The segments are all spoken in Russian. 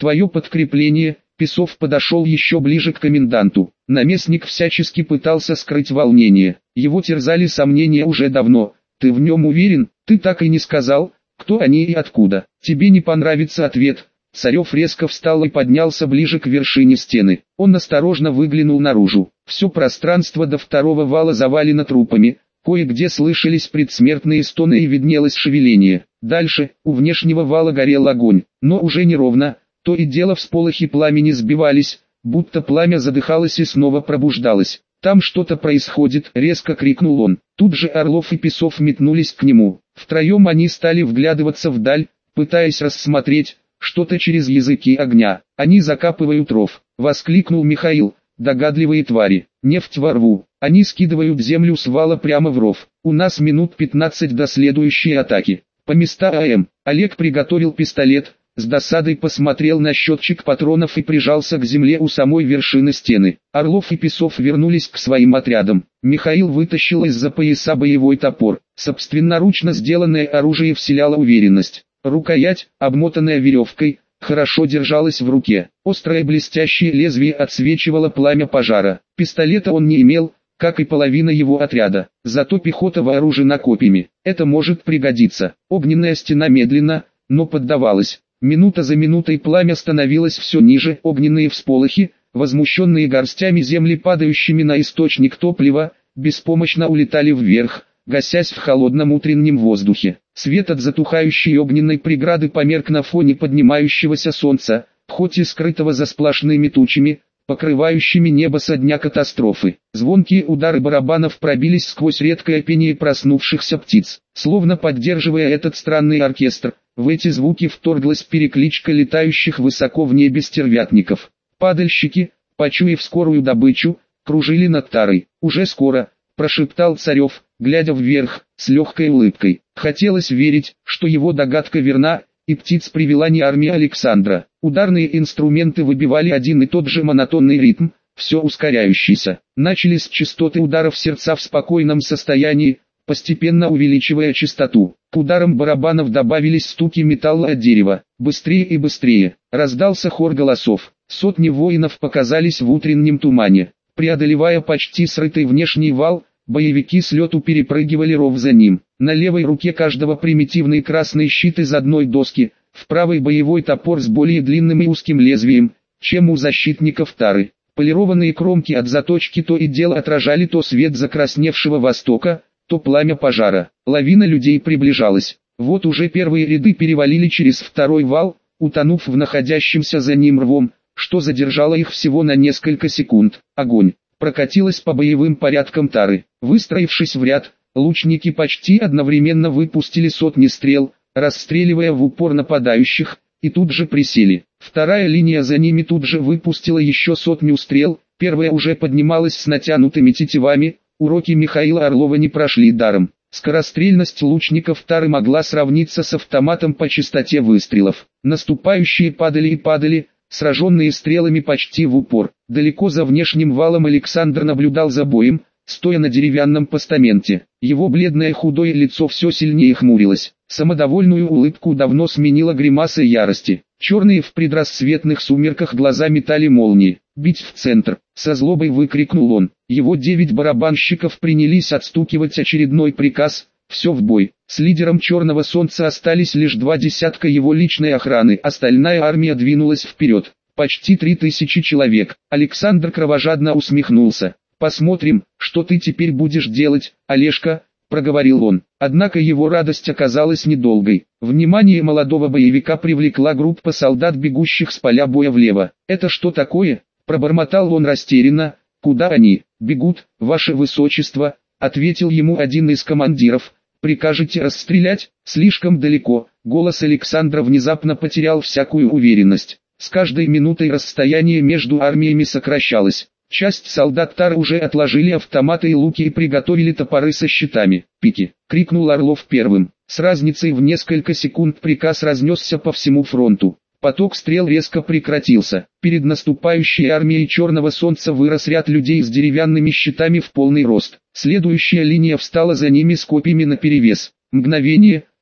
твое подкрепление». Песов подошел еще ближе к коменданту. Наместник всячески пытался скрыть волнение. Его терзали сомнения уже давно. «Ты в нем уверен? Ты так и не сказал, кто они и откуда. Тебе не понравится ответ». Царев резко встал и поднялся ближе к вершине стены. Он осторожно выглянул наружу. Все пространство до второго вала завалено трупами. Кое-где слышались предсмертные стоны и виднелось шевеление. Дальше, у внешнего вала горел огонь, но уже неровно. То и дело всполохи пламени сбивались, будто пламя задыхалось и снова пробуждалось. «Там что-то происходит!» — резко крикнул он. Тут же Орлов и Песов метнулись к нему. Втроем они стали вглядываться вдаль, пытаясь рассмотреть что-то через языки огня. «Они закапывают ров!» — воскликнул Михаил. «Догадливые твари! Нефть во рву! Они скидывают землю с вала прямо в ров. У нас минут 15 до следующей атаки. По места АМ». Олег приготовил пистолет, с досадой посмотрел на счетчик патронов и прижался к земле у самой вершины стены. Орлов и Песов вернулись к своим отрядам. Михаил вытащил из-за пояса боевой топор. Собственноручно сделанное оружие вселяло уверенность. Рукоять, обмотанная веревкой, хорошо держалась в руке. Острое блестящее лезвие отсвечивало пламя пожара. Пистолета он не имел, как и половина его отряда. Зато пехота вооружена копьями. Это может пригодиться. Огненная стена медленно, но поддавалась. Минута за минутой пламя становилось все ниже. Огненные всполохи, возмущенные горстями земли, падающими на источник топлива, беспомощно улетали вверх, гасясь в холодном утреннем воздухе. Свет от затухающей огненной преграды померк на фоне поднимающегося солнца, хоть и скрытого за сплошными тучами, покрывающими небо со дня катастрофы. Звонкие удары барабанов пробились сквозь редкое пение проснувшихся птиц. Словно поддерживая этот странный оркестр, в эти звуки вторглась перекличка летающих высоко в небе стервятников. Падальщики, почуяв скорую добычу, кружили над тарой. «Уже скоро», — прошептал Царев, глядя вверх, с легкой улыбкой. Хотелось верить, что его догадка верна, и птиц привела не армия Александра. Ударные инструменты выбивали один и тот же монотонный ритм, все ускоряющийся. Начались частоты ударов сердца в спокойном состоянии, постепенно увеличивая частоту. К ударам барабанов добавились стуки металла от дерева. Быстрее и быстрее. Раздался хор голосов. Сотни воинов показались в утреннем тумане. Преодолевая почти срытый внешний вал, боевики с лету перепрыгивали ров за ним. На левой руке каждого примитивный красный щит из одной доски, в правой боевой топор с более длинным и узким лезвием, чем у защитников тары. Полированные кромки от заточки то и дело отражали то свет закрасневшего востока, то пламя пожара. Лавина людей приближалась. Вот уже первые ряды перевалили через второй вал, утонув в находящемся за ним рвом, что задержало их всего на несколько секунд. Огонь прокатилась по боевым порядкам тары. Выстроившись в ряд, лучники почти одновременно выпустили сотни стрел, расстреливая в упор нападающих, и тут же присели. Вторая линия за ними тут же выпустила еще сотню стрел, первая уже поднималась с натянутыми тетивами. Уроки Михаила Орлова не прошли даром. Скорострельность лучников тары могла сравниться с автоматом по частоте выстрелов. Наступающие падали и падали, сраженные стрелами почти в упор. Далеко за внешним валом Александр наблюдал за боем, стоя на деревянном постаменте. Его бледное худое лицо все сильнее хмурилось. Самодовольную улыбку давно сменила гримаса ярости. Черные в предрассветных сумерках глаза метали молнии. «Бить в центр!» — со злобой выкрикнул он. Его 9 барабанщиков принялись отстукивать очередной приказ. Все в бой. С лидером Черного Солнца остались лишь 2 десятка его личной охраны. Остальная армия двинулась вперед. Почти 3000 человек. Александр кровожадно усмехнулся. «Посмотрим, что ты теперь будешь делать, Олежка», — проговорил он. Однако его радость оказалась недолгой. Внимание молодого боевика привлекла группа солдат, бегущих с поля боя влево. «Это что такое?» — пробормотал он растерянно. «Куда они бегут, ваше высочество?» — ответил ему один из командиров. «Прикажете расстрелять?» «Слишком далеко». Голос Александра внезапно потерял всякую уверенность. С каждой минутой расстояние между армиями сокращалось. Часть солдат тары уже отложили автоматы и луки и приготовили топоры со щитами. «Пики!» — крикнул Орлов первым. С разницей в несколько секунд приказ разнесся по всему фронту. Поток стрел резко прекратился. Перед наступающей армией Черного Солнца вырос ряд людей с деревянными щитами в полный рост. Следующая линия встала за ними с копьями наперевес. Мгновение,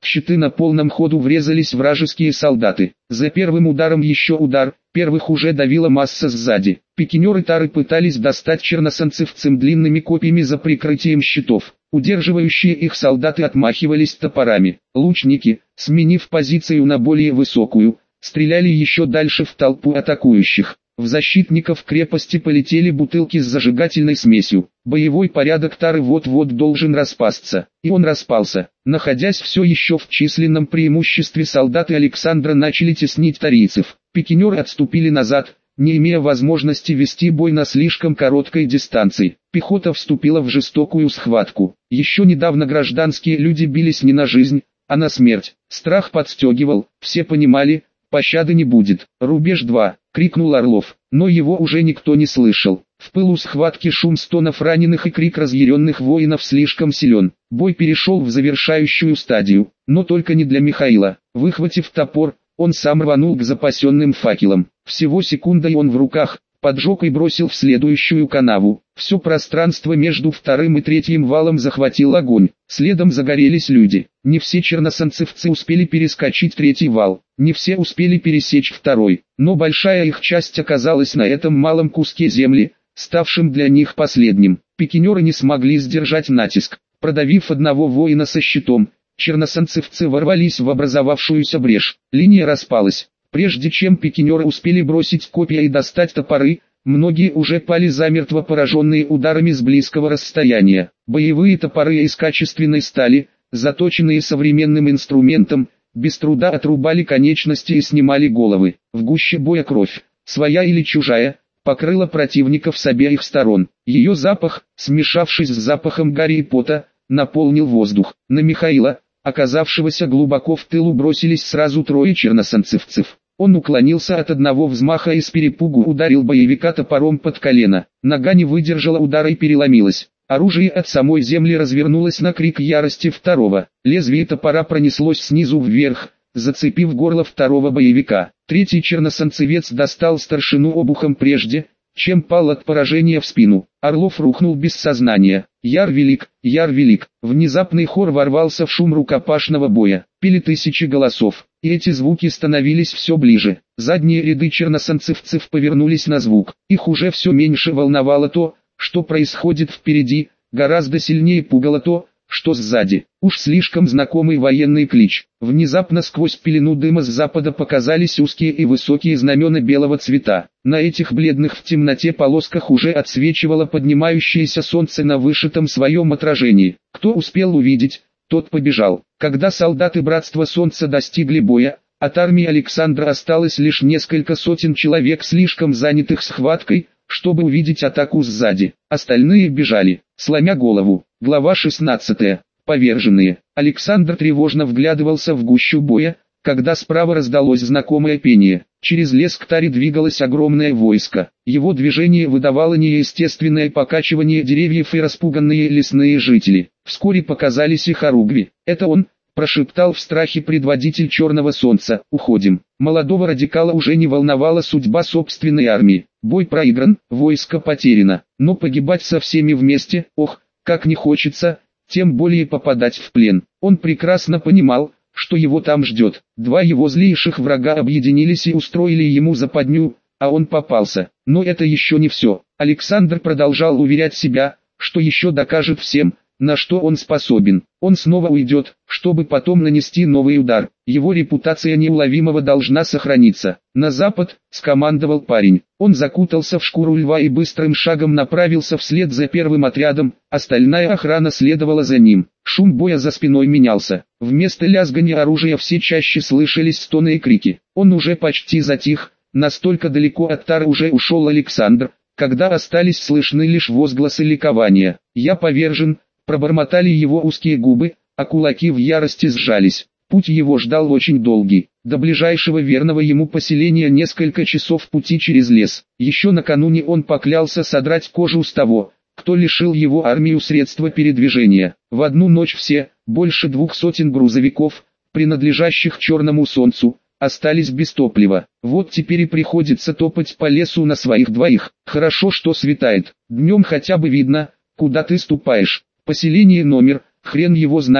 В щиты на полном ходу врезались вражеские солдаты. За первым ударом еще удар, первых уже давила масса сзади. Пикинеры-тары пытались достать черносанцевцам длинными копьями за прикрытием щитов. Удерживающие их солдаты отмахивались топорами. Лучники, сменив позицию на более высокую, стреляли еще дальше в толпу атакующих. В защитников крепости полетели бутылки с зажигательной смесью. Боевой порядок Тары вот-вот должен распасться. И он распался. Находясь все еще в численном преимуществе, солдаты Александра начали теснить тарийцев. Пикинеры отступили назад, не имея возможности вести бой на слишком короткой дистанции. Пехота вступила в жестокую схватку. Еще недавно гражданские люди бились не на жизнь, а на смерть. Страх подстегивал, все понимали, пощады не будет. «Рубеж 2!» — крикнул Орлов, но его уже никто не слышал. В пылу схватки шум стонов раненых и крик разъяренных воинов слишком силен. Бой перешел в завершающую стадию, но только не для Михаила. Выхватив топор, он сам рванул к запасенным факелам. Всего секунда и он в руках, поджег и бросил в следующую канаву. Все пространство между вторым и третьим валом захватил огонь. Следом загорелись люди. Не все черносанцевцы успели перескочить третий вал. Не все успели пересечь второй. Но большая их часть оказалась на этом малом куске земли, ставшим для них последним. Пикинеры не смогли сдержать натиск. Продавив одного воина со щитом, черносанцевцы ворвались в образовавшуюся брешь. Линия распалась. Прежде чем пикинеры успели бросить копья и достать топоры, многие уже пали замертво, пораженные ударами с близкого расстояния. Боевые топоры из качественной стали, заточенные современным инструментом, без труда отрубали конечности и снимали головы. В гуще боя кровь, своя или чужая, покрыла противников с обеих сторон. Ее запах, смешавшись с запахом гари и пота, наполнил воздух. На Михаила, оказавшегося глубоко в тылу, бросились сразу трое черносанцевцев. Он уклонился от одного взмаха и с перепугу ударил боевика топором под колено. Нога не выдержала удара и переломилась. Оружие от самой земли развернулось на крик ярости второго. Лезвие топора пронеслось снизу вверх, зацепив горло второго боевика. Третий черносанцевец достал старшину обухом прежде, чем пал от поражения в спину. Орлов рухнул без сознания. Яр велик, яр велик. Внезапный хор ворвался в шум рукопашного боя. Пели тысячи голосов, и эти звуки становились все ближе. Задние ряды черносанцевцев повернулись на звук. Их уже все меньше волновало то, что происходит впереди, гораздо сильнее пугало то, что сзади. Уж слишком знакомый военный клич. Внезапно сквозь пелену дыма с запада показались узкие и высокие знамена белого цвета. На этих бледных в темноте полосках уже отсвечивало поднимающееся солнце на вышитом своем отражении. Кто успел увидеть, тот побежал. Когда солдаты Братства Солнца достигли боя, от армии Александра осталось лишь несколько сотен человек, слишком занятых схваткой, чтобы увидеть атаку сзади. Остальные бежали, сломя голову. Глава 16. Поверженные. Александр тревожно вглядывался в гущу боя, когда справа раздалось знакомое пение. Через лес к Таре двигалось огромное войско. Его движение выдавало неестественное покачивание деревьев и распуганные лесные жители. Вскоре показались и хоругви. «Это он», — прошептал в страхе предводитель Черного Солнца. «Уходим». Молодого радикала уже не волновала судьба собственной армии. Бой проигран, войско потеряно. Но погибать со всеми вместе, ох, как не хочется, тем более попадать в плен. Он прекрасно понимал, что его там ждет. Два его злейших врага объединились и устроили ему западню, а он попался. Но это еще не все. Александр продолжал уверять себя, что еще докажет всем, на что он способен. Он снова уйдет, чтобы потом нанести новый удар. Его репутация неуловимого должна сохраниться. «На запад», — скомандовал парень. Он закутался в шкуру льва и быстрым шагом направился вслед за первым отрядом, остальная охрана следовала за ним. Шум боя за спиной менялся. Вместо лязгания оружия все чаще слышались стоны и крики. Он уже почти затих, настолько далеко от Тары уже ушел Александр, когда остались слышны лишь возгласы ликования. «Я повержен», — пробормотали его узкие губы, а кулаки в ярости сжались. Путь его ждал очень долгий. До ближайшего верного ему поселения несколько часов пути через лес. Еще накануне он поклялся содрать кожу с того, кто лишил его армию средства передвижения. В одну ночь все, больше 200 грузовиков, принадлежащих Черному Солнцу, остались без топлива. Вот теперь и приходится топать по лесу на своих двоих. Хорошо, что светает. Днем хотя бы видно, куда ты ступаешь. Поселение номер, хрен его знает,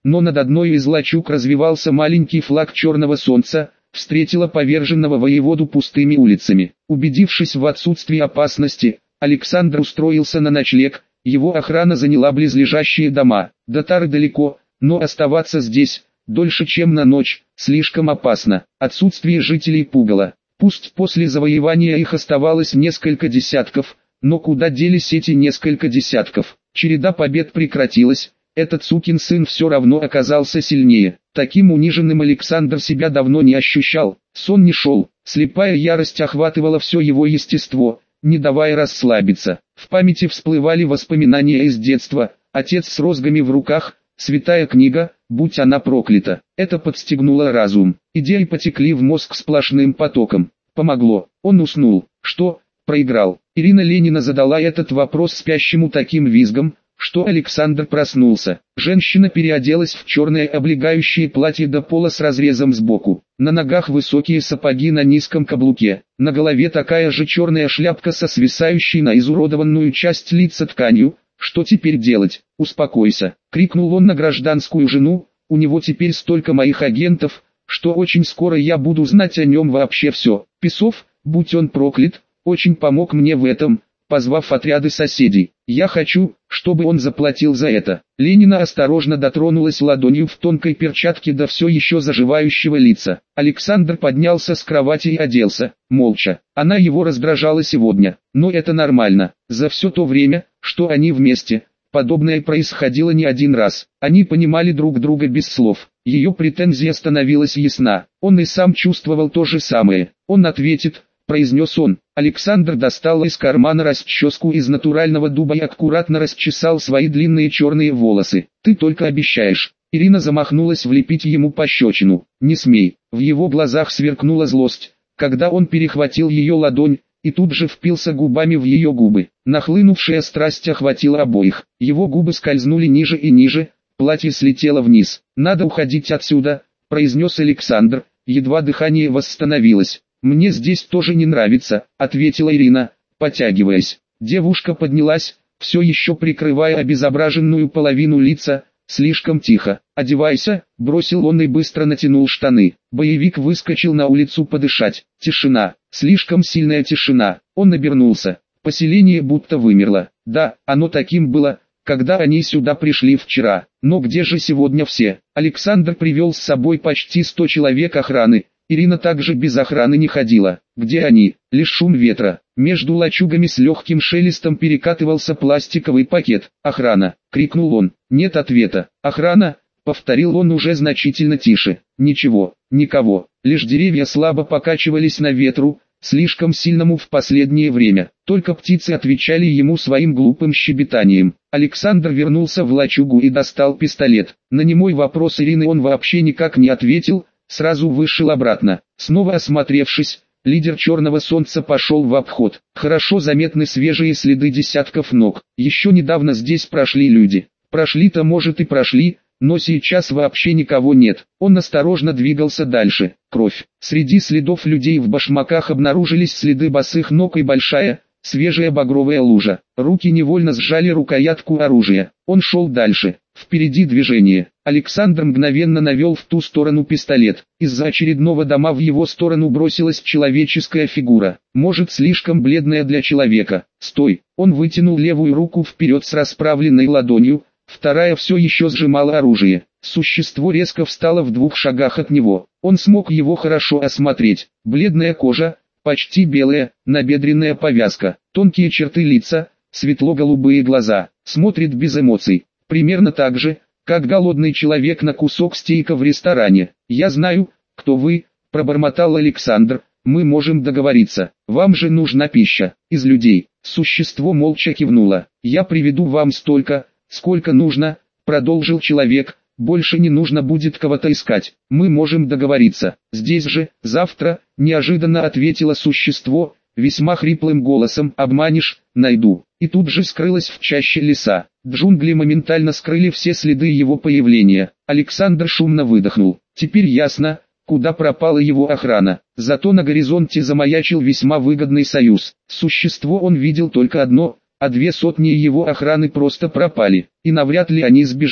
но над одной из лачуг развивался маленький флаг черного солнца, встретила поверженного воеводу пустыми улицами. Убедившись в отсутствии опасности, Александр устроился на ночлег, его охрана заняла близлежащие дома. До Тары далеко, но оставаться здесь, дольше чем на ночь, слишком опасно. Отсутствие жителей пугало. Пусть после завоевания их оставалось несколько десятков, но куда делись эти несколько десятков? Череда побед прекратилась, этот сукин сын все равно оказался сильнее. Таким униженным Александр себя давно не ощущал. Сон не шел, слепая ярость охватывала все его естество, не давая расслабиться. В памяти всплывали воспоминания из детства, отец с розгами в руках, святая книга, будь она проклята. Это подстегнуло разум. Идеи потекли в мозг сплошным потоком. Помогло. Он уснул. Что? Проиграл. Ирина Ленина задала этот вопрос спящему таким визгом, что Александр проснулся. Женщина переоделась в черное облегающее платье до пола с разрезом сбоку. На ногах высокие сапоги на низком каблуке. На голове такая же черная шляпка со свисающей на изуродованную часть лица тканью. «Что теперь делать? Успокойся!» — крикнул он на гражданскую жену. «У него теперь столько моих агентов, что очень скоро я буду знать о нем вообще все. Песов, будь он проклят, очень помог мне в этом, позвав отряды соседей. Я хочу, чтобы он заплатил за это». Ленина осторожно дотронулась ладонью в тонкой перчатке до все еще заживающего лица. Александр поднялся с кровати и оделся, молча. Она его раздражала сегодня, но это нормально. За все то время, что они вместе, подобное происходило не один раз. Они понимали друг друга без слов. Ее претензия становилась ясна. Он и сам чувствовал то же самое. «Он ответит», — произнес он. Александр достал из кармана расческу из натурального дуба и аккуратно расчесал свои длинные черные волосы. «Ты только обещаешь». Ирина замахнулась влепить ему пощечину. «Не смей». В его глазах сверкнула злость, когда он перехватил ее ладонь, и тут же впился губами в ее губы. Нахлынувшая страсть охватила обоих. Его губы скользнули ниже и ниже, платье слетело вниз. «Надо уходить отсюда», — произнес Александр, едва дыхание восстановилось. «Мне здесь тоже не нравится», — ответила Ирина, потягиваясь. Девушка поднялась, все еще прикрывая обезображенную половину лица. «Слишком тихо. Одевайся», — бросил он и быстро натянул штаны. Боевик выскочил на улицу подышать. Тишина. Слишком сильная тишина. Он обернулся. Поселение будто вымерло. Да, оно таким было, когда они сюда пришли вчера. Но где же сегодня все? Александр привел с собой почти 100 человек охраны. Ирина также без охраны не ходила. Где они? Лишь шум ветра. Между лачугами с легким шелестом перекатывался пластиковый пакет. «Охрана!» — крикнул он. Нет ответа. «Охрана!» — повторил он уже значительно тише. Ничего, никого. Лишь деревья слабо покачивались на ветру, слишком сильному в последнее время. Только птицы отвечали ему своим глупым щебетанием. Александр вернулся в лачугу и достал пистолет. На немой вопрос Ирины он вообще никак не ответил, сразу вышел обратно. Снова осмотревшись, лидер Черного Солнца пошел в обход. Хорошо заметны свежие следы десятков ног. Еще недавно здесь прошли люди. Прошли-то может и прошли, но сейчас вообще никого нет. Он осторожно двигался дальше. Кровь. Среди следов людей в башмаках обнаружились следы босых ног и большая, свежая багровая лужа. Руки невольно сжали рукоятку оружия. Он шел дальше. Впереди движение. Александр мгновенно навел в ту сторону пистолет. Из-за очередного дома в его сторону бросилась человеческая фигура. Может, слишком бледная для человека. «Стой!» Он вытянул левую руку вперед с расправленной ладонью. Вторая все еще сжимала оружие. Существо резко встало в 2 шагах от него. Он смог его хорошо осмотреть. Бледная кожа, почти белая, набедренная повязка, тонкие черты лица, светло-голубые глаза. Смотрит без эмоций. Примерно так же, как голодный человек на кусок стейка в ресторане. «Я знаю, кто вы», — пробормотал Александр. «Мы можем договориться. Вам же нужна пища. Из людей». Существо молча кивнуло. «Я приведу вам столько, сколько нужно», — продолжил человек. «Больше не нужно будет кого-то искать. Мы можем договориться. Здесь же, завтра», — неожиданно ответило существо, весьма хриплым голосом. «Обманешь, найду». И тут же скрылось в чаще леса. Джунгли моментально скрыли все следы его появления. Александр шумно выдохнул. Теперь ясно, куда пропала его охрана. Зато на горизонте замаячил весьма выгодный союз. Существо он видел только одно, а 2 сотни его охраны просто пропали, и навряд ли они сбежали.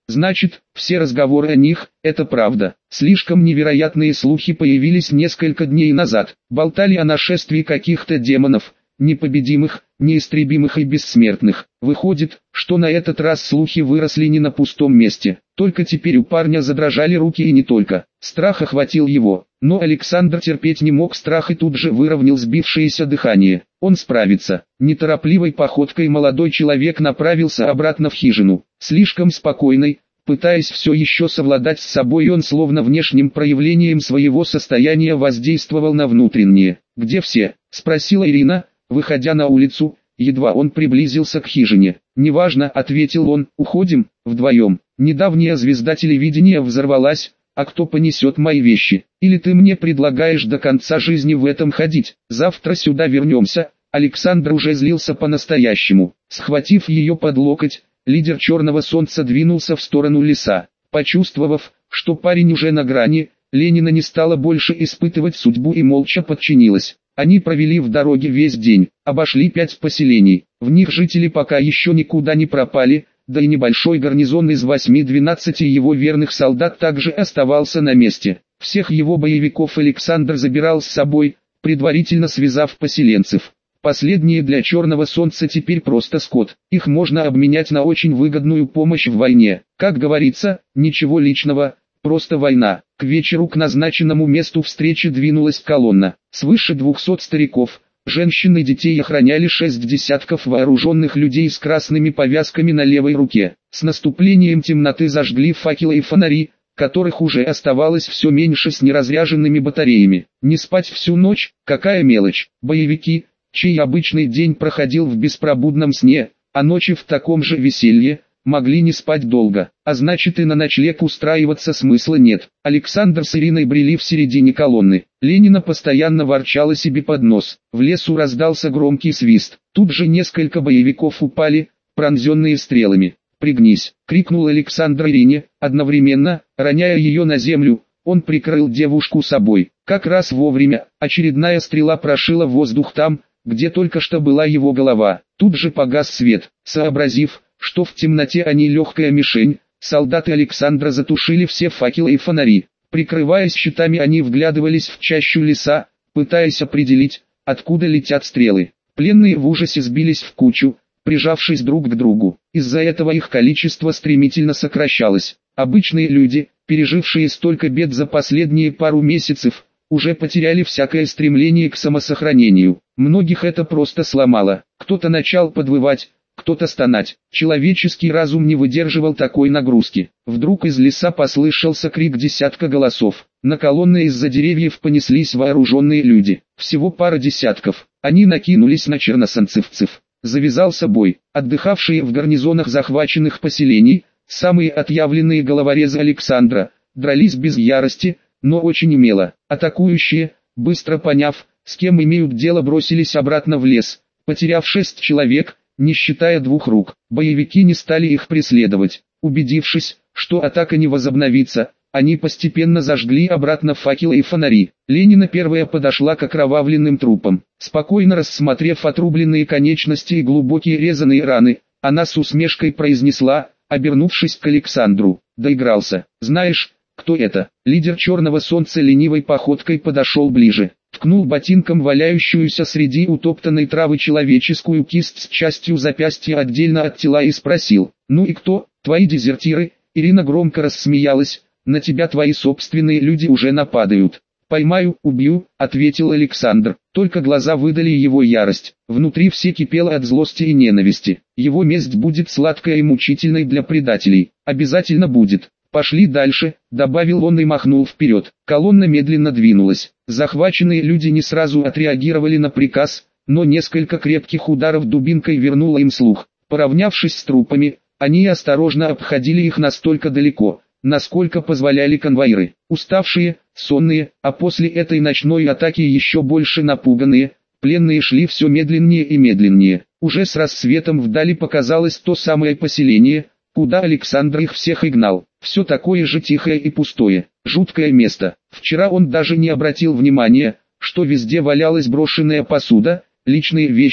Значит, все разговоры о них – это правда. Слишком невероятные слухи появились несколько дней назад. Болтали о нашествии каких-то демонов, непобедимых, неистребимых и бессмертных. Выходит, что на этот раз слухи выросли не на пустом месте. Только теперь у парня задрожали руки и не только. Страх охватил его. Но Александр терпеть не мог страх и тут же выровнял сбившееся дыхание. Он справится. Неторопливой походкой молодой человек направился обратно в хижину. Слишком спокойный, пытаясь все еще совладать с собой, он словно внешним проявлением своего состояния воздействовал на внутреннее. «Где все?» – спросила Ирина, выходя на улицу, едва он приблизился к хижине. «Неважно», – ответил он, – «уходим, вдвоем. Недавняя звезда телевидения взорвалась, а кто понесет мои вещи? Или ты мне предлагаешь до конца жизни в этом ходить? Завтра сюда вернемся». Александр уже злился по-настоящему. Схватив ее под локоть, лидер Черного Солнца двинулся в сторону леса. Почувствовав, что парень уже на грани, Ленина не стала больше испытывать судьбу и молча подчинилась. Они провели в дороге весь день, обошли 5 поселений. В них жители пока еще никуда не пропали, да и небольшой гарнизон из 8-12 его верных солдат также оставался на месте. Всех его боевиков Александр забирал с собой, предварительно связав поселенцев. Последние для Черного Солнца теперь просто скот. Их можно обменять на очень выгодную помощь в войне. Как говорится, ничего личного, просто война. К вечеру к назначенному месту встречи двинулась колонна. Свыше 200 стариков, женщин и детей охраняли 6 десятков вооруженных людей с красными повязками на левой руке. С наступлением темноты зажгли факелы и фонари, которых уже оставалось все меньше с неразряженными батареями. Не спать всю ночь, какая мелочь. Боевики, чей обычный день проходил в беспробудном сне, а ночи в таком же веселье, могли не спать долго, а значит и на ночлег устраиваться смысла нет. Александр с Ириной брели в середине колонны. Ленина постоянно ворчала себе под нос. В лесу раздался громкий свист. Тут же несколько боевиков упали, пронзенные стрелами. «Пригнись!» — крикнул Александр Ирине, одновременно, роняя ее на землю. Он прикрыл девушку собой. Как раз вовремя, очередная стрела прошила воздух там, где только что была его голова. Тут же погас свет. Сообразив, что в темноте они легкая мишень, солдаты Александра затушили все факелы и фонари. Прикрываясь щитами, они вглядывались в чащу леса, пытаясь определить, откуда летят стрелы. Пленные в ужасе сбились в кучу, прижавшись друг к другу. Из-за этого их количество стремительно сокращалось. Обычные люди, пережившие столько бед за последние пару месяцев, уже потеряли всякое стремление к самосохранению. Многих это просто сломало. Кто-то начал подвывать, кто-то стонать. Человеческий разум не выдерживал такой нагрузки. Вдруг из леса послышался крик десятка голосов. На колонны из-за деревьев понеслись вооруженные люди. Всего пара десятков. Они накинулись на черносолнцевцев. Завязался бой. Отдыхавшие в гарнизонах захваченных поселений, самые отъявленные головорезы Александра, дрались без ярости, но очень умело. Атакующие, быстро поняв, с кем имеют дело, бросились обратно в лес, потеряв 6 человек, не считая 2 рук. Боевики не стали их преследовать. Убедившись, что атака не возобновится, они постепенно зажгли обратно факелы и фонари. Ленина первая подошла к окровавленным трупам. Спокойно рассмотрев отрубленные конечности и глубокие резаные раны, она с усмешкой произнесла, обернувшись к Александру: «Доигрался. Знаешь, кто это?» Лидер Черного Солнца ленивой походкой подошел ближе, ткнул ботинком валяющуюся среди утоптанной травы человеческую кисть с частью запястья отдельно от тела и спросил: «Ну и кто, твои дезертиры?» Ирина громко рассмеялась: «На тебя твои собственные люди уже нападают». «Поймаю, убью», — ответил Александр. Только глаза выдали его ярость. Внутри все кипело от злости и ненависти. Его месть будет сладкой и мучительной для предателей. Обязательно будет. «Пошли дальше», — добавил он и махнул вперед. Колонна медленно двинулась. Захваченные люди не сразу отреагировали на приказ, но несколько крепких ударов дубинкой вернуло им слух. Поравнявшись с трупами, они осторожно обходили их настолько далеко, насколько позволяли конвоиры. Уставшие, сонные, а после этой ночной атаки еще больше напуганные, пленные шли все медленнее и медленнее. Уже с рассветом вдали показалось то самое поселение, куда Александр их всех и гнал. Все такое же тихое и пустое, жуткое место. Вчера он даже не обратил внимания, что везде валялась брошенная посуда, личные вещи,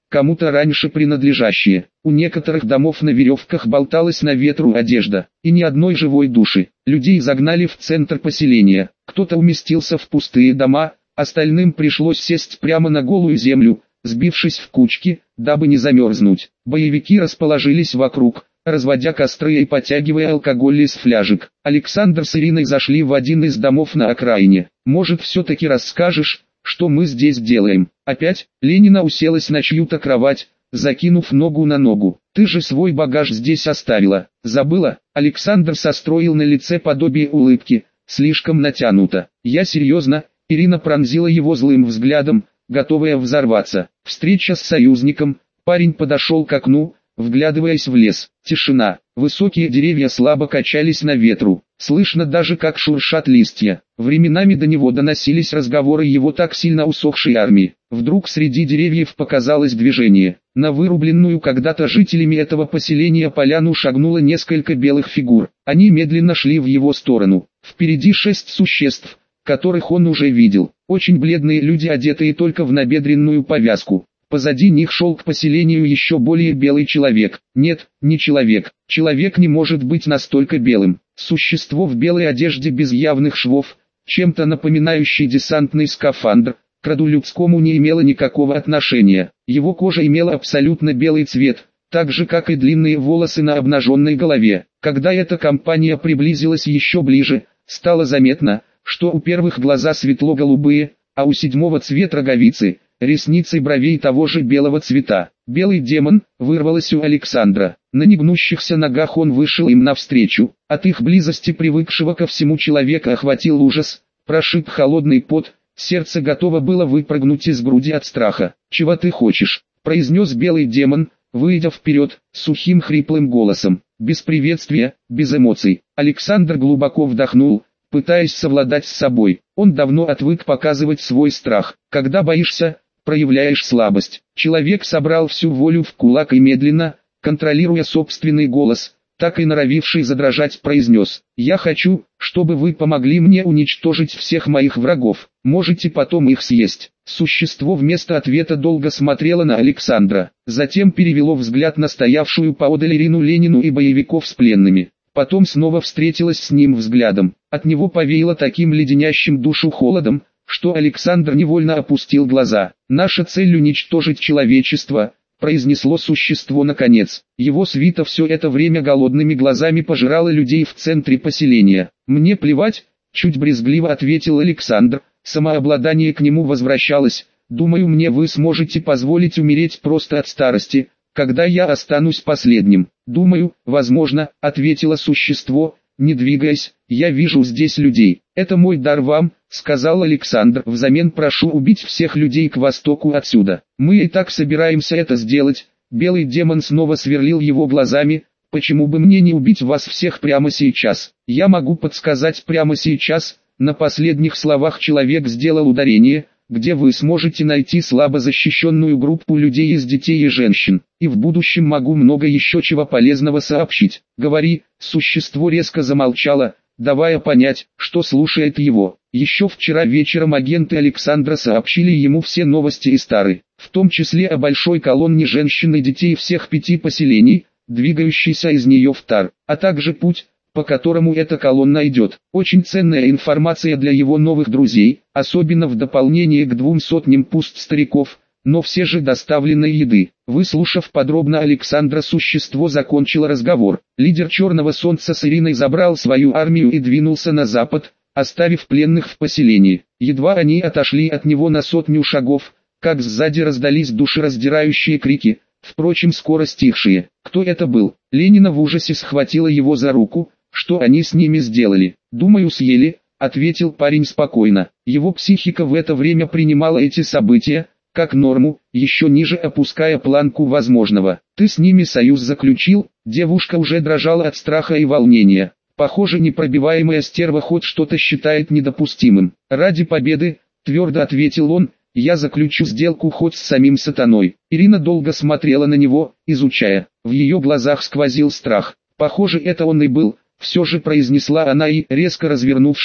кому-то раньше принадлежащие. У некоторых домов на веревках болталась на ветру одежда, и ни одной живой души. Людей загнали в центр поселения, кто-то уместился в пустые дома, остальным пришлось сесть прямо на голую землю, сбившись в кучки, дабы не замерзнуть. Боевики расположились вокруг, разводя костры и потягивая алкоголь из фляжек. Александр с Ириной зашли в один из домов на окраине. «Может, все-таки расскажешь, что мы здесь делаем?» Опять Ленина уселась на чью-то кровать, закинув ногу на ногу. «Ты же свой багаж здесь оставила. Забыла?» Александр состроил на лице подобие улыбки, слишком натянуто. «Я серьезно?» Ирина пронзила его злым взглядом, готовая взорваться. Встреча с союзником. Парень подошел к окну, вглядываясь в лес. Тишина. Высокие деревья слабо качались на ветру. Слышно даже, как шуршат листья. Временами до него доносились разговоры его так сильно усохшей армии. Вдруг среди деревьев показалось движение. На вырубленную когда-то жителями этого поселения поляну шагнуло несколько белых фигур. Они медленно шли в его сторону. Впереди 6 существ, которых он уже видел. Очень бледные люди, одетые только в набедренную повязку. Позади них шел к поселению еще более белый человек. Нет, не человек. Человек не может быть настолько белым. Существо в белой одежде без явных швов, чем-то напоминающий десантный скафандр, к роду людскому не имело никакого отношения. Его кожа имела абсолютно белый цвет, так же как и длинные волосы на обнаженной голове. Когда эта компания приблизилась еще ближе, стало заметно, что у первых глаза светло-голубые, а у 7-го цвет роговицы, ресницы бровей того же белого цвета. «Белый демон» вырвалось у Александра. На негнущихся ногах он вышел им навстречу. От их близости привыкшего ко всему человека охватил ужас, прошиб холодный пот, сердце готово было выпрыгнуть из груди от страха. «Чего ты хочешь?» – произнес белый демон, выйдя вперед, сухим хриплым голосом. Без приветствия, без эмоций. Александр глубоко вдохнул, пытаясь совладать с собой. Он давно отвык показывать свой страх. Когда боишься, проявляешь слабость. Человек собрал всю волю в кулак и медленно, контролируя собственный голос, так и норовивший задрожать, произнес: «Я хочу, чтобы вы помогли мне уничтожить всех моих врагов. Можете потом их съесть». Существо вместо ответа долго смотрело на Александра, затем перевело взгляд на стоявшую поодаль Ирину Ленину и боевиков с пленными. Потом снова встретилась с ним взглядом. От него повеяло таким леденящим душу холодом, что Александр невольно опустил глаза. «Наша цель — уничтожить человечество», — произнесло существо наконец. Его свита все это время голодными глазами пожирала людей в центре поселения. «Мне плевать», — чуть брезгливо ответил Александр, самообладание к нему возвращалось. «Думаю, мне вы сможете позволить умереть просто от старости, когда я останусь последним». «Думаю, возможно», — ответило существо, не двигаясь. «Я вижу здесь людей. Это мой дар вам», — сказал Александр. «Взамен прошу убить всех людей к востоку отсюда. Мы и так собираемся это сделать». Белый демон снова сверлил его глазами. «Почему бы мне не убить вас всех прямо сейчас? Я могу подсказать прямо сейчас». На последних словах человек сделал ударение, где вы сможете найти слабо защищенную группу людей из детей и женщин. И в будущем могу много еще чего полезного сообщить. «Говори», — существо резко замолчало, давая понять, что слушает его. Еще вчера вечером агенты Александра сообщили ему все новости из Тары, в том числе о большой колонне женщин и детей всех 5 поселений, двигающейся из нее в Тар, а также путь, по которому эта колонна идет. Очень ценная информация для его новых друзей, особенно в дополнение к 200 пуст стариков, но все же доставленной еды. Выслушав подробно Александра, существо закончило разговор. Лидер Черного Солнца с Ириной забрал свою армию и двинулся на запад, оставив пленных в поселении. Едва они отошли от него на 100 шагов, как сзади раздались душераздирающие крики, впрочем скоро стихшие. Кто это был? Ленина в ужасе схватила его за руку. «Что они с ними сделали?» «Думаю, съели», — ответил парень спокойно. Его психика в это время принимала эти события как норму, еще ниже опуская планку возможного. «Ты с ними союз заключил?» Девушка уже дрожала от страха и волнения. Похоже, непробиваемая стерва хоть что-то считает недопустимым. «Ради победы», — твердо ответил он, — «я заключу сделку хоть с самим сатаной». Ирина долго смотрела на него, изучая. В ее глазах сквозил страх. «Похоже, это он и был», — все же произнесла она и, резко развернувшись,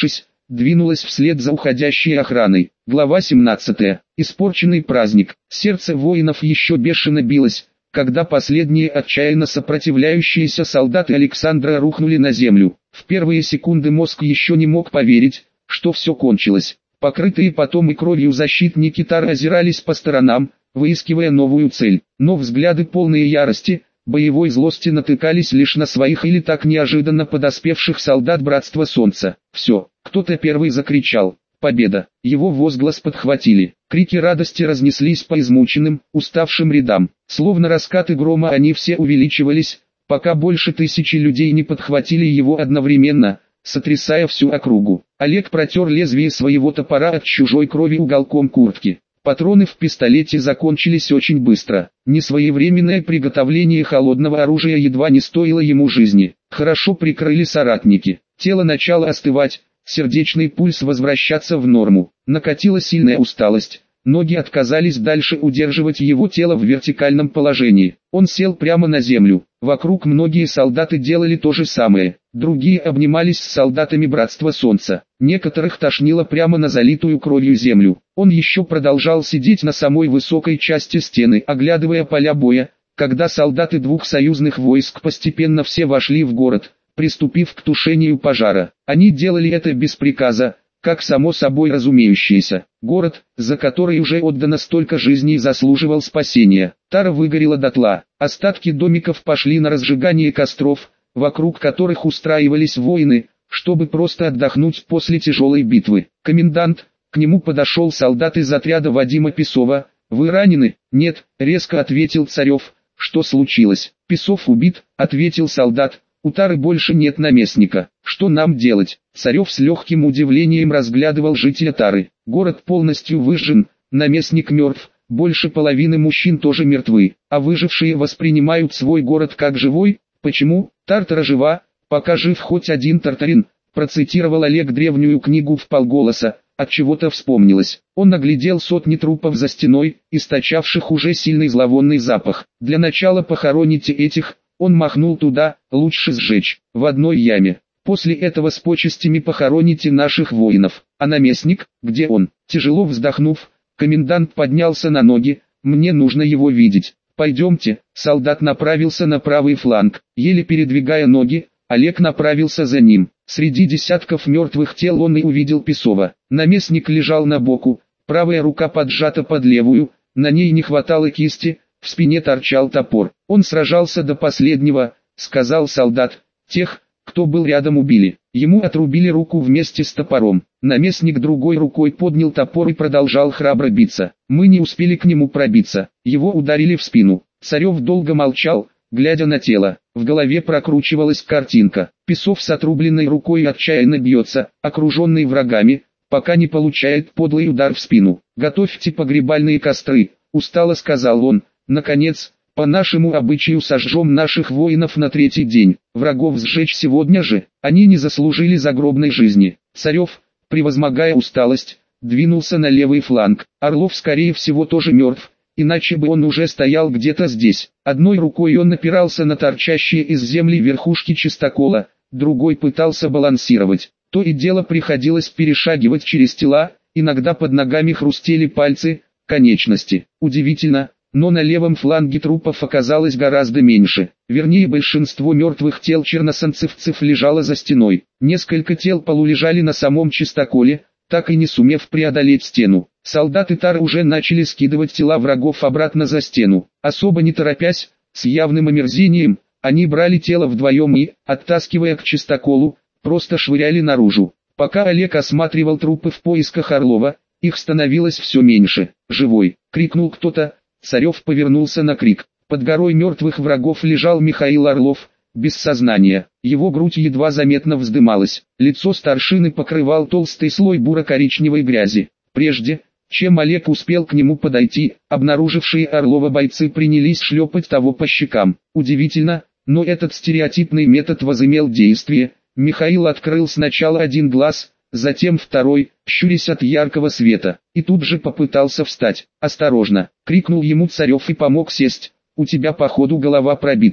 двинулась вслед за уходящей охраной. Глава 17. Испорченный праздник. Сердце воинов еще бешено билось, когда последние отчаянно сопротивляющиеся солдаты Александра рухнули на землю. В первые секунды мозг еще не мог поверить, что все кончилось. Покрытые потом и кровью защитники Тары озирались по сторонам, выискивая новую цель. Но взгляды полные ярости, боевой злости натыкались лишь на своих или так неожиданно подоспевших солдат Братства Солнца. Все, кто-то первый закричал: «Победа!» Его возглас подхватили. Крики радости разнеслись по измученным, уставшим рядам. Словно раскаты грома они все увеличивались, пока больше 1000 людей не подхватили его одновременно, сотрясая всю округу. Олег протер лезвие своего топора от чужой крови уголком куртки. Патроны в пистолете закончились очень быстро. Несвоевременное приготовление холодного оружия едва не стоило ему жизни. Хорошо прикрыли соратники. Тело начало остывать, сердечный пульс возвращаться в норму. Накатила сильная усталость. Ноги отказались дальше удерживать его тело в вертикальном положении. Он сел прямо на землю. Вокруг многие солдаты делали то же самое. Другие обнимались с солдатами Братства Солнца. Некоторых тошнило прямо на залитую кровью землю. Он еще продолжал сидеть на самой высокой части стены, оглядывая поля боя, когда солдаты двух союзных войск постепенно все вошли в город, приступив к тушению пожара. Они делали это без приказа, как само собой разумеющееся. Город, за который уже отдано столько жизней, заслуживал спасения. Тара выгорела дотла. Остатки домиков пошли на разжигание костров, вокруг которых устраивались воины, чтобы просто отдохнуть после тяжелой битвы. Комендант, к нему подошел солдат из отряда Вадима Песова. «Вы ранены?» «Нет», — резко ответил Царев. «Что случилось?» «Песов убит», — ответил солдат. «У Тары больше нет наместника. Что нам делать?» Царев с легким удивлением разглядывал жителя Тары. Город полностью выжжен, наместник мертв, больше половины мужчин тоже мертвы, а выжившие воспринимают свой город как живой. Почему? Тартара жива, пока жив хоть один тартарин, процитировал Олег древнюю книгу вполголоса. Отчего-то вспомнилось. Он оглядел сотни трупов за стеной, источавших уже сильный зловонный запах. Для начала похороните этих. Он махнул туда: лучше сжечь, в одной яме. После этого с почестями похороните наших воинов. А наместник, где он? Тяжело вздохнув, комендант поднялся на ноги. Мне нужно его видеть. Пойдемте. Солдат направился на правый фланг. Еле передвигая ноги, Олег направился за ним. Среди десятков мертвых тел он и увидел Песова. Наместник лежал на боку, правая рука поджата под левую, на ней не хватало кисти. В спине торчал топор. Он сражался до последнего, сказал солдат. Тех, кто был рядом, убили. Ему отрубили руку вместе с топором. Наместник другой рукой поднял топор и продолжал храбро биться. Мы не успели к нему пробиться. Его ударили в спину. Царев долго молчал, глядя на тело. В голове прокручивалась картинка. Песов с отрубленной рукой отчаянно бьется, окруженный врагами, пока не получает подлый удар в спину. «Готовьте погребальные костры», — устало сказал он. «Наконец, по нашему обычаю сожжем наших воинов на 3-й день. Врагов сжечь сегодня же, они не заслужили загробной жизни». Царев, превозмогая усталость, двинулся на левый фланг. Орлов скорее всего тоже мертв, иначе бы он уже стоял где-то здесь. Одной рукой он опирался на торчащие из земли верхушки чистокола, другой пытался балансировать. То и дело приходилось перешагивать через тела, иногда под ногами хрустели пальцы, конечности. Удивительно, но на левом фланге трупов оказалось гораздо меньше. Вернее, большинство мертвых тел черносанцевцев лежало за стеной. Несколько тел полулежали на самом чистоколе, так и не сумев преодолеть стену. Солдаты Тары уже начали скидывать тела врагов обратно за стену. Особо не торопясь, с явным омерзением, они брали тело вдвоем и, оттаскивая к чистоколу, просто швыряли наружу. Пока Олег осматривал трупы в поисках Орлова, их становилось все меньше. «Живой!» — крикнул кто-то. Царев повернулся на крик. Под горой мертвых врагов лежал Михаил Орлов, без сознания. Его грудь едва заметно вздымалась. Лицо старшины покрывал толстый слой буро-коричневой грязи. Прежде, чем Олег успел к нему подойти, обнаружившие Орлова бойцы принялись шлепать того по щекам. Удивительно, но этот стереотипный метод возымел действие. Михаил открыл сначала один глаз, затем второй, щурясь от яркого света, и тут же попытался встать. «Осторожно!» — крикнул ему Царев и помог сесть. «У тебя походу голова пробита».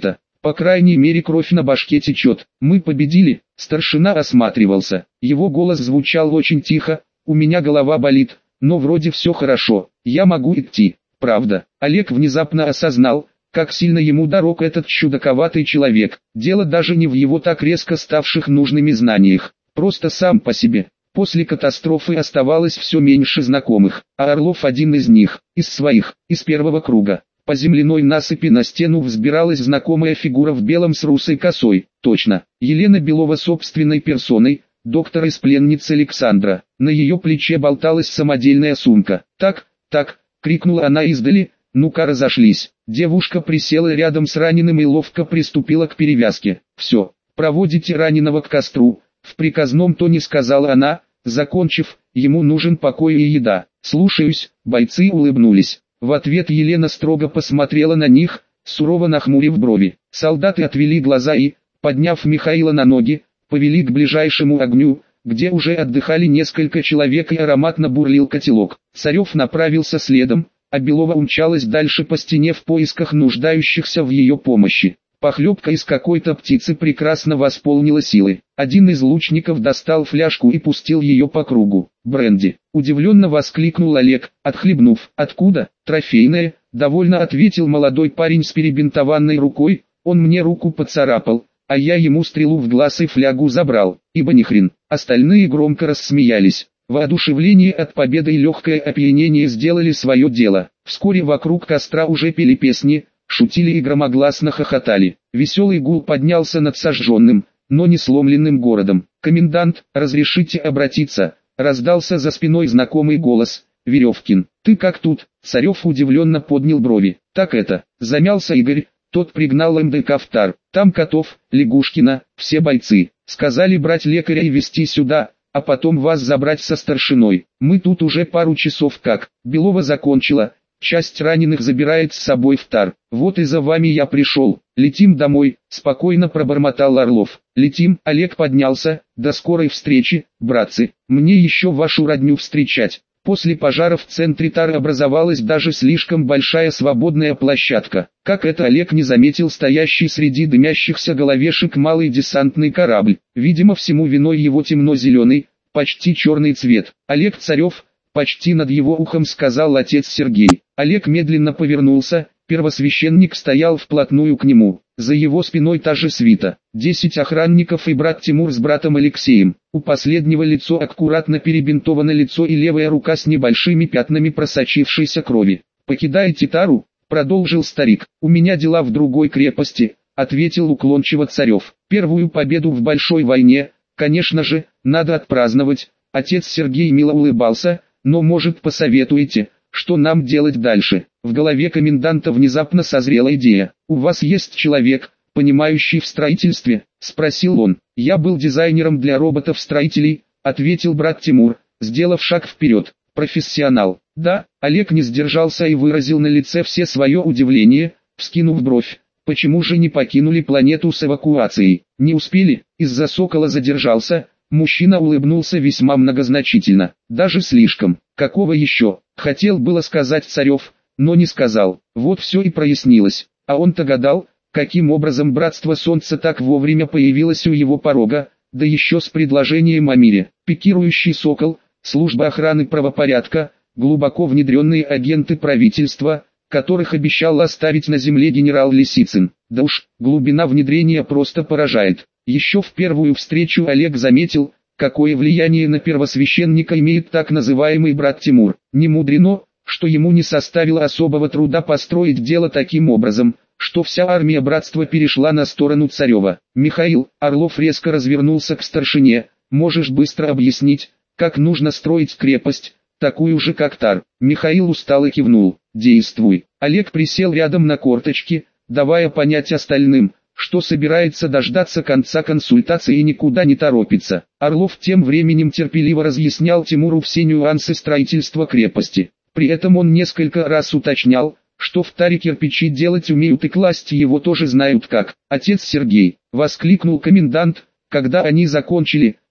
По крайней мере кровь на башке течет. Мы победили. Старшина осматривался. Его голос звучал очень тихо. У меня голова болит, но вроде все хорошо. Я могу идти. Правда. Олег внезапно осознал, как сильно ему дорог этот чудаковатый человек. Дело даже не в его так резко ставших нужными знаниях. Просто сам по себе. После катастрофы оставалось все меньше знакомых, а Орлов один из них, из своих, из первого круга. По земляной насыпи на стену взбиралась знакомая фигура в белом с русой косой. Точно, Елена Белова собственной персоной, доктор из пленницы Александра. На ее плече болталась самодельная сумка. «Так, так!» — крикнула она издали. «Ну-ка разошлись». Девушка присела рядом с раненым и ловко приступила к перевязке. «Все, проводите раненого к костру», — в приказном тоне сказала она, закончив, «ему нужен покой и еда». «Слушаюсь», — бойцы улыбнулись. В ответ Елена строго посмотрела на них, сурово нахмурив брови. Солдаты отвели глаза и, подняв Михаила на ноги, повели к ближайшему огню, где уже отдыхали несколько человек и ароматно бурлил котелок. Царев направился следом, а Белова умчалась дальше по стене в поисках нуждающихся в ее помощи. Похлебка из какой-то птицы прекрасно восполнила силы. Один из лучников достал фляжку и пустил ее по кругу. «Бренди!» — удивленно воскликнул Олег, отхлебнув. «Откуда?» «Трофейная», — довольно ответил молодой парень с перебинтованной рукой. «Он мне руку поцарапал, а я ему стрелу в глаз и флягу забрал, ибо ни хрен». Остальные громко рассмеялись. Воодушевление от победы и легкое опьянение сделали свое дело. Вскоре вокруг костра уже пели песни, шутили и громогласно хохотали. Веселый гул поднялся над сожженным, но не сломленным городом. «Комендант, разрешите обратиться?» — раздался за спиной знакомый голос. «Веревкин, ты как тут?» Царев удивленно поднял брови. «Так это», — замялся Игорь, тот пригнал МДК в Тар. «Там Котов, Лягушкина, все бойцы. Сказали брать лекаря и везти сюда, а потом вас забрать со старшиной. Мы тут уже пару часов как». Белова закончила. «Часть раненых забирает с собой в Тар. Вот и за вами я пришел. Летим домой», — спокойно пробормотал Орлов. «Летим», — Олег поднялся. «До скорой встречи, братцы. Мне еще вашу родню встречать». После пожара в центре Тары образовалась даже слишком большая свободная площадка. Как это Олег не заметил стоящий среди дымящихся головешек малый десантный корабль. Видимо, всему виной его темно-зеленый, почти черный цвет. «Олег Царев», почти над его ухом сказал отец Сергей. Олег медленно повернулся, первосвященник стоял вплотную к нему. За его спиной та же свита. 10 охранников и брат Тимур с братом Алексеем. У последнего лицо аккуратно перебинтовано лицо и левая рука с небольшими пятнами просочившейся крови. «Покидаете Тару?» — продолжил старик. «У меня дела в другой крепости», — ответил уклончиво Царев. «Первую победу в большой войне, конечно же, надо отпраздновать». Отец Сергей мило улыбался. «Но, может, посоветуете, что нам делать дальше?» В голове коменданта внезапно созрела идея. «У вас есть человек, понимающий в строительстве?» — спросил он. «Я был дизайнером для роботов-строителей», — ответил брат Тимур, сделав шаг вперед. «Профессионал». «Да», — Олег не сдержался и выразил на лице все свое удивление, вскинув бровь. «Почему же не покинули планету с эвакуацией?» «Не успели, из-за Сокола задержался». Мужчина улыбнулся весьма многозначительно, даже слишком. «Какого еще?» — хотел было сказать Царев, но не сказал. Вот все и прояснилось. А он-то гадал, каким образом Братство Солнца так вовремя появилось у его порога, да еще с предложением о мире. Пикирующий Сокол, служба охраны правопорядка, глубоко внедренные агенты правительства, которых обещал оставить на земле генерал Лисицын. Да уж, глубина внедрения просто поражает. Еще в первую встречу Олег заметил, какое влияние на первосвященника имеет так называемый брат Тимур. Не мудрено, что ему не составило особого труда построить дело таким образом, что вся армия братства перешла на сторону Царева. «Михаил», Орлов резко развернулся к старшине, «можешь быстро объяснить, как нужно строить крепость, такую же как Тар?» Михаил устало кивнул. «Действуй». Олег присел рядом на корточки, давая понять остальным, что собирается дождаться конца консультации и никуда не торопится. Орлов тем временем терпеливо разъяснял Тимуру все нюансы строительства крепости. При этом он несколько раз уточнял, что в Таре кирпичи делать умеют и класть его тоже знают как. «Отец Сергей», — воскликнул комендант, когда они закончили,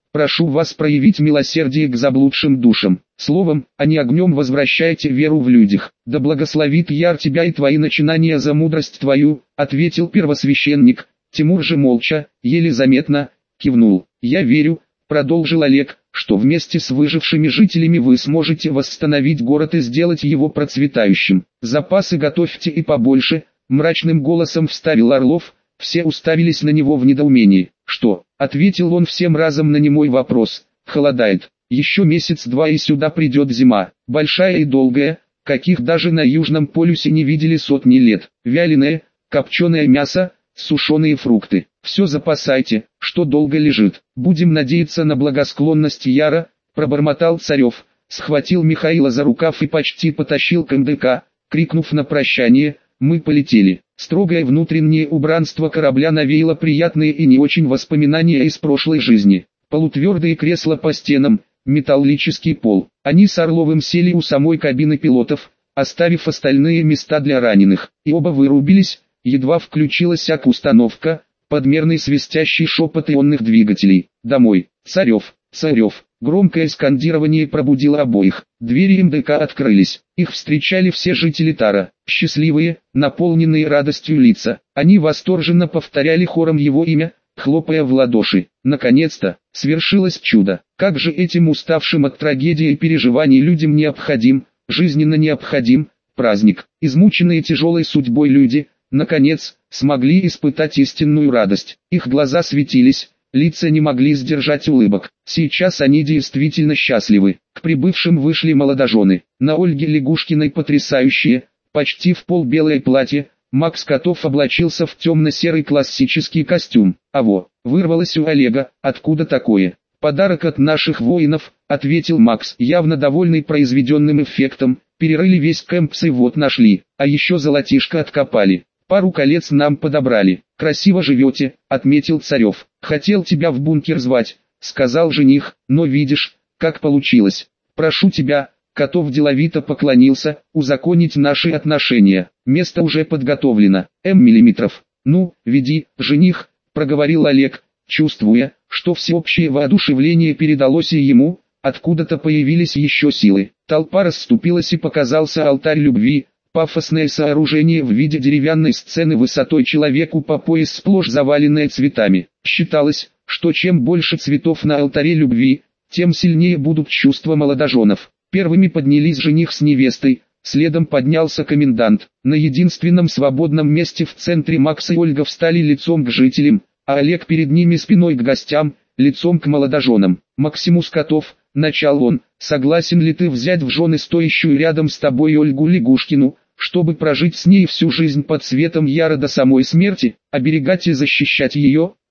Прошу вас проявить милосердие к заблудшим душам. Словом, а не огнем возвращайте веру в людях. Да благословит Яр тебя и твои начинания за мудрость твою, ответил первосвященник. Тимур же молча, еле заметно, кивнул. Я верю, продолжил Олег, что вместе с выжившими жителями вы сможете восстановить город и сделать его процветающим. Запасы готовьте и побольше, мрачным голосом вставил Орлов. Все уставились на него в недоумении. «Что?» — ответил он всем разом на немой вопрос. «Холодает. Еще месяц-два и сюда придет зима. Большая и долгая, каких даже на Южном полюсе не видели сотни лет. Вяленое, копченое мясо, сушеные фрукты. Все запасайте, что долго лежит. Будем надеяться на благосклонность Яра», — пробормотал Царев. Схватил Михаила за рукав и почти потащил к МДК, крикнув на прощание: «Мы полетели». Строгое внутреннее убранство корабля навеяло приятные и не очень воспоминания из прошлой жизни. Полутвердые кресла по стенам, металлический пол. Они с Орловым сели у самой кабины пилотов, оставив остальные места для раненых. И оба вырубились, едва включилась ак-установка, подмерный свистящий шепот ионных двигателей. «Домой, Царев, Царев». Громкое скандирование пробудило обоих. Двери МДК открылись. Их встречали все жители Тара, счастливые, наполненные радостью лица. Они восторженно повторяли хором его имя, хлопая в ладоши. Наконец-то, свершилось чудо. Как же этим уставшим от трагедии и переживаний людям необходим, жизненно необходим, праздник. Измученные тяжелой судьбой люди, наконец, смогли испытать истинную радость. Их глаза светились. Лица не могли сдержать улыбок. Сейчас они действительно счастливы. К прибывшим вышли молодожены. На Ольге Лягушкиной потрясающее, почти в пол белое платье. Макс Котов облачился в темно-серый классический костюм. Вырвалось у Олега: «Откуда такое?» «Подарок от наших воинов», — ответил Макс, явно довольный произведенным эффектом. «Перерыли весь кемпс и вот нашли. А еще золотишко откопали. Пару колец нам подобрали. Красиво живете», — отметил Царев. «Хотел тебя в бункер звать», — сказал жених, «но видишь, как получилось. Прошу тебя», — Котов деловито поклонился, — «узаконить наши отношения. Место уже подготовлено. миллиметров». «Ну, веди, жених», — проговорил Олег, чувствуя, что всеобщее воодушевление передалось и ему. Откуда-то появились еще силы. Толпа расступилась и показался алтарь любви. Пафосное сооружение в виде деревянной сцены высотой человеку по пояс, сплошь заваленное цветами. Считалось, что чем больше цветов на алтаре любви, тем сильнее будут чувства молодоженов. Первыми поднялись жених с невестой, следом поднялся комендант. На единственном свободном месте в центре Макс и Ольга встали лицом к жителям, а Олег перед ними спиной к гостям, лицом к молодоженам. «Максимус Котов», — начал он, — «согласен ли ты взять в жены стоящую рядом с тобой Ольгу Лягушкину, чтобы прожить с ней всю жизнь под светом Яра до самой смерти, оберегать и защищать ее?»